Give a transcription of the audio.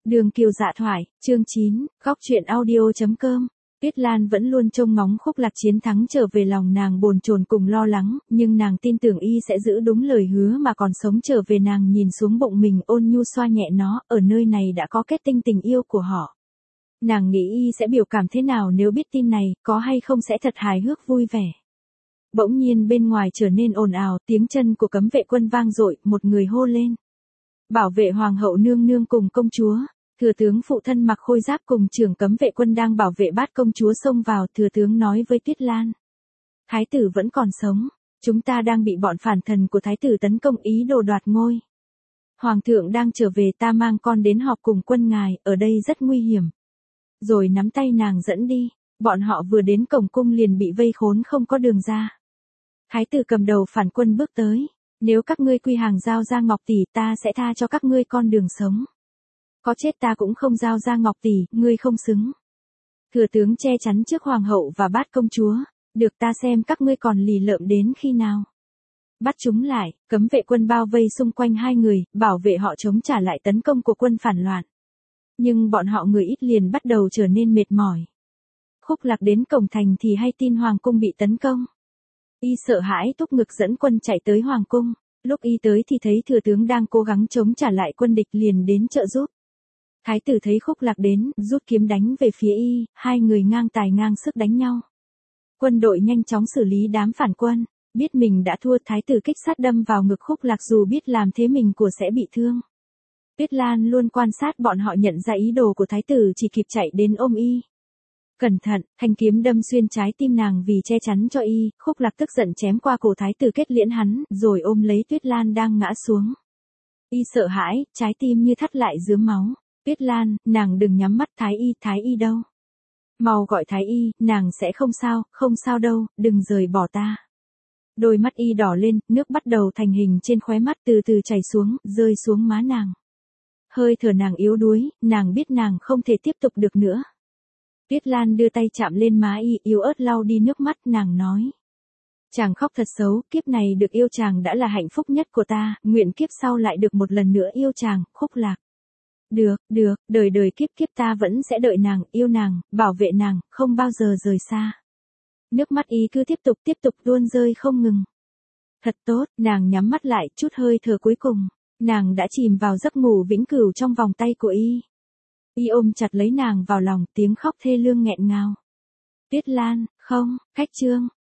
Đường Kiều Dạ thoại, chương 9, góc truyện audio.com. Tuyết Lan vẫn luôn trông ngóng Khúc Lạc chiến thắng trở về, lòng nàng bồn chồn cùng lo lắng, nhưng nàng tin tưởng y sẽ giữ đúng lời hứa mà còn sống trở về. Nàng nhìn xuống bụng mình ôn nhu xoa nhẹ nó, ở nơi này đã có kết tinh tình yêu của họ. Nàng nghĩ y sẽ biểu cảm thế nào nếu biết tin này, có hay không sẽ thật hài hước vui vẻ. Bỗng nhiên bên ngoài trở nên ồn ào, tiếng chân của cấm vệ quân vang dội, một người hô lên. Bảo vệ hoàng hậu nương nương cùng công chúa. Thừa tướng phụ thân mặc khôi giáp cùng trưởng cấm vệ quân đang bảo vệ bát công chúa xông vào. Thừa tướng nói với Tuyết Lan. Thái tử vẫn còn sống. Chúng ta đang bị bọn phản thần của thái tử tấn công, ý đồ đoạt ngôi. Hoàng thượng đang trở về, ta mang con đến họp cùng quân ngài, ở đây rất nguy hiểm. Rồi nắm tay nàng dẫn đi. Bọn họ vừa đến cổng cung liền bị vây khốn không có đường ra. Thái tử cầm đầu phản quân bước tới. Nếu các ngươi quy hàng giao ra Ngọc tỷ, ta sẽ tha cho các ngươi con đường sống. Có chết ta cũng không giao ra Ngọc tỷ, ngươi không xứng. Thừa tướng che chắn trước hoàng hậu và bát công chúa. Được, ta xem các ngươi còn lì lợm đến khi nào. Bắt chúng lại, cấm vệ quân bao vây xung quanh hai người, bảo vệ họ chống trả lại tấn công của quân phản loạn. Nhưng bọn họ người ít liền bắt đầu trở nên mệt mỏi. Khúc Lạc đến cổng thành thì hay tin hoàng cung bị tấn công. Y sợ hãi túc ngực dẫn quân chạy tới hoàng cung. Lúc y tới thì thấy thừa tướng đang cố gắng chống trả lại quân địch, liền đến trợ giúp. Thái tử thấy Khúc Lạc đến, rút kiếm đánh về phía y, hai người ngang tài ngang sức đánh nhau. Quân đội nhanh chóng xử lý đám phản quân, biết mình đã thua, thái tử kích sát đâm vào ngực Khúc Lạc, dù biết làm thế mình của sẽ bị thương. Tuyết Lan luôn quan sát bọn họ, nhận ra ý đồ của thái tử, chỉ kịp chạy đến ôm y. Cẩn thận, thanh kiếm đâm xuyên trái tim nàng vì che chắn cho y. Khúc Lạc tức giận chém qua cổ thái tử, kết liễn hắn, rồi ôm lấy Tuyết Lan đang ngã xuống. Y sợ hãi, trái tim như thắt lại rướm máu. Tuyết Lan, nàng đừng nhắm mắt, thái y đâu? Mau gọi thái y, nàng sẽ không sao đâu, đừng rời bỏ ta. Đôi mắt y đỏ lên, nước bắt đầu thành hình trên khóe mắt, từ từ chảy xuống, rơi xuống má nàng. Hơi thở nàng yếu đuối, nàng biết nàng không thể tiếp tục được nữa. Tuyết Lan đưa tay chạm lên má y, yếu ớt lau đi nước mắt, nàng nói. Chàng khóc thật xấu, kiếp này được yêu chàng đã là hạnh phúc nhất của ta, nguyện kiếp sau lại được một lần nữa yêu chàng, Khúc Lạc. Được, đời đời kiếp kiếp ta vẫn sẽ đợi nàng, yêu nàng, bảo vệ nàng, không bao giờ rời xa. Nước mắt y cứ tiếp tục tuôn rơi không ngừng. Thật tốt, nàng nhắm mắt lại, chút hơi thở cuối cùng, nàng đã chìm vào giấc ngủ vĩnh cửu trong vòng tay của y. Y ôm chặt lấy nàng vào lòng, tiếng khóc thê lương nghẹn ngào. Tuyết Lan, không, khách trương,